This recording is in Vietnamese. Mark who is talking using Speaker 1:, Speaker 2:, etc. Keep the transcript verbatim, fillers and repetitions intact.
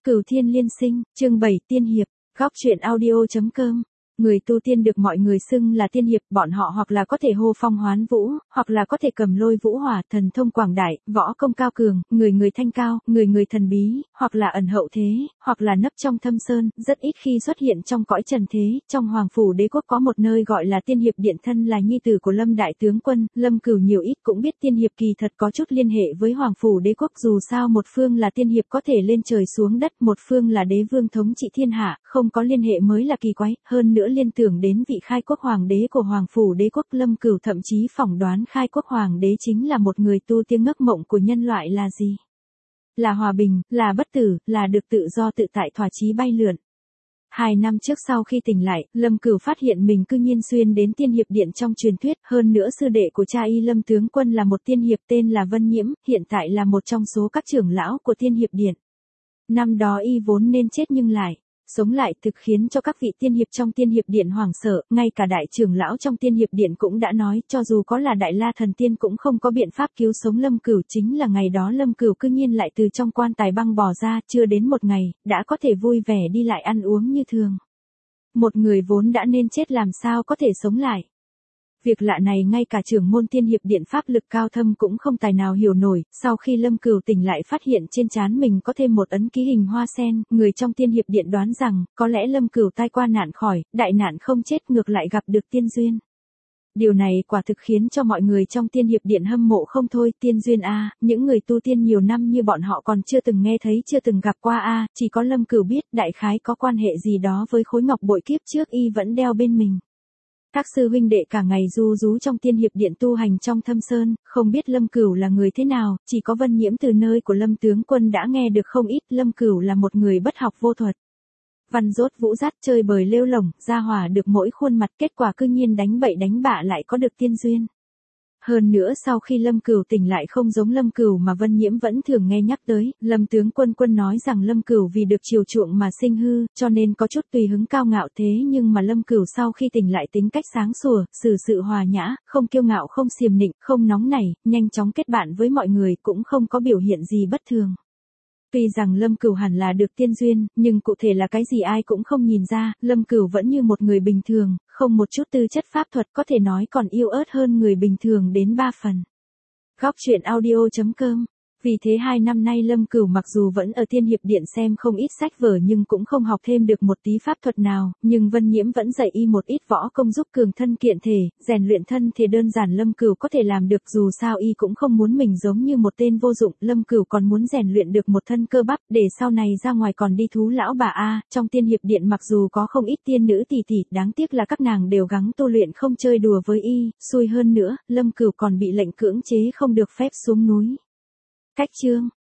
Speaker 1: Cửu Thiên Liên Sinh, chương bảy Tiên Hiệp, góc truyện audio.com. Người tu tiên được mọi người xưng là tiên hiệp, bọn họ hoặc là có thể hô phong hoán vũ, hoặc là có thể cầm lôi vũ hỏa, thần thông quảng đại, võ công cao cường, người người thanh cao, người người thần bí, hoặc là ẩn hậu thế, hoặc là nấp trong thâm sơn, rất ít khi xuất hiện trong cõi trần thế. Trong Hoàng phủ Đế quốc có một nơi gọi là Tiên Hiệp Điện, thân là nhi tử của Lâm đại tướng quân, Lâm Cửu nhiều ít cũng biết tiên hiệp kỳ thật có chút liên hệ với Hoàng phủ Đế quốc, dù sao một phương là tiên hiệp có thể lên trời xuống đất, một phương là đế vương thống trị thiên hạ, không có liên hệ mới là kỳ quái, hơn nữa liên tưởng đến vị khai quốc hoàng đế của Hoàng phủ Đế quốc, Lâm Cửu thậm chí phỏng đoán khai quốc hoàng đế chính là một người tu tiên ngất mộng của nhân loại là gì? Là hòa bình, là bất tử, là được tự do tự tại thỏa chí bay lượn. Hai năm trước sau khi tỉnh lại, Lâm Cửu phát hiện mình cư nhiên xuyên đến Tiên Hiệp Điện trong truyền thuyết, hơn nữa sư đệ của cha y Lâm tướng quân là một tiên hiệp tên là Vân Nhiễm, hiện tại là một trong số các trưởng lão của Tiên Hiệp Điện. Năm đó y vốn nên chết nhưng lại sống lại, thực khiến cho các vị tiên hiệp trong Tiên Hiệp Điện hoảng sợ, ngay cả đại trưởng lão trong Tiên Hiệp Điện cũng đã nói, cho dù có là Đại La thần tiên cũng không có biện pháp cứu sống Lâm Cửu. Chính là ngày đó Lâm Cửu cư nhiên lại từ trong quan tài băng bò ra, chưa đến một ngày, đã có thể vui vẻ đi lại ăn uống như thường. Một người vốn đã nên chết làm sao có thể sống lại. Việc lạ này ngay cả trưởng môn Tiên Hiệp Điện pháp lực cao thâm cũng không tài nào hiểu nổi, sau khi Lâm Cửu tỉnh lại phát hiện trên trán mình có thêm một ấn ký hình hoa sen, người trong Tiên Hiệp Điện đoán rằng, có lẽ Lâm Cửu tai qua nạn khỏi, đại nạn không chết ngược lại gặp được tiên duyên. Điều này quả thực khiến cho mọi người trong Tiên Hiệp Điện hâm mộ không thôi, tiên duyên a, những người tu tiên nhiều năm như bọn họ còn chưa từng nghe thấy chưa từng gặp qua a, chỉ có Lâm Cửu biết đại khái có quan hệ gì đó với khối ngọc bội kiếp trước y vẫn đeo bên mình. Các sư huynh đệ cả ngày du rú trong Tiên Hiệp Điện tu hành trong thâm sơn, không biết Lâm Cửu là người thế nào, chỉ có Vân Nhiễm từ nơi của Lâm tướng quân đã nghe được không ít. Lâm Cửu là một người bất học vô thuật, văn dốt vũ dắt, chơi bời lêu lổng, ra hòa được mỗi khuôn mặt, kết quả cư nhiên đánh bậy đánh bạ lại có được tiên duyên. Hơn nữa sau khi Lâm Cửu tỉnh lại không giống Lâm Cửu mà Vân Nhiễm vẫn thường nghe nhắc tới, Lâm tướng quân quân nói rằng Lâm Cửu vì được chiều chuộng mà sinh hư, cho nên có chút tùy hứng cao ngạo, thế nhưng mà Lâm Cửu sau khi tỉnh lại tính cách sáng sủa, xử sự hòa nhã, không kiêu ngạo không xiềm nịnh, không nóng nảy, nhanh chóng kết bạn với mọi người, cũng không có biểu hiện gì bất thường. Tuy rằng Lâm Cửu hẳn là được tiên duyên, nhưng cụ thể là cái gì ai cũng không nhìn ra, Lâm Cửu vẫn như một người bình thường, không một chút tư chất pháp thuật, có thể nói còn yếu ớt hơn người bình thường đến ba phần. Góc truyện audio.com. Vì thế hai năm nay Lâm Cửu mặc dù vẫn ở Tiên Hiệp Điện xem không ít sách vở nhưng cũng không học thêm được một tí pháp thuật nào, nhưng Vân Nhiễm vẫn dạy y một ít võ công giúp cường thân kiện thể, rèn luyện thân thể đơn giản Lâm Cửu có thể làm được, dù sao y cũng không muốn mình giống như một tên vô dụng, Lâm Cửu còn muốn rèn luyện được một thân cơ bắp, để sau này ra ngoài còn đi thú lão bà a. Trong Tiên Hiệp Điện mặc dù có không ít tiên nữ tỷ tỷ, đáng tiếc là các nàng đều gắng tu luyện không chơi đùa với y, xui hơn nữa, Lâm Cửu còn bị lệnh cưỡng chế không được phép xuống núi. Cách chương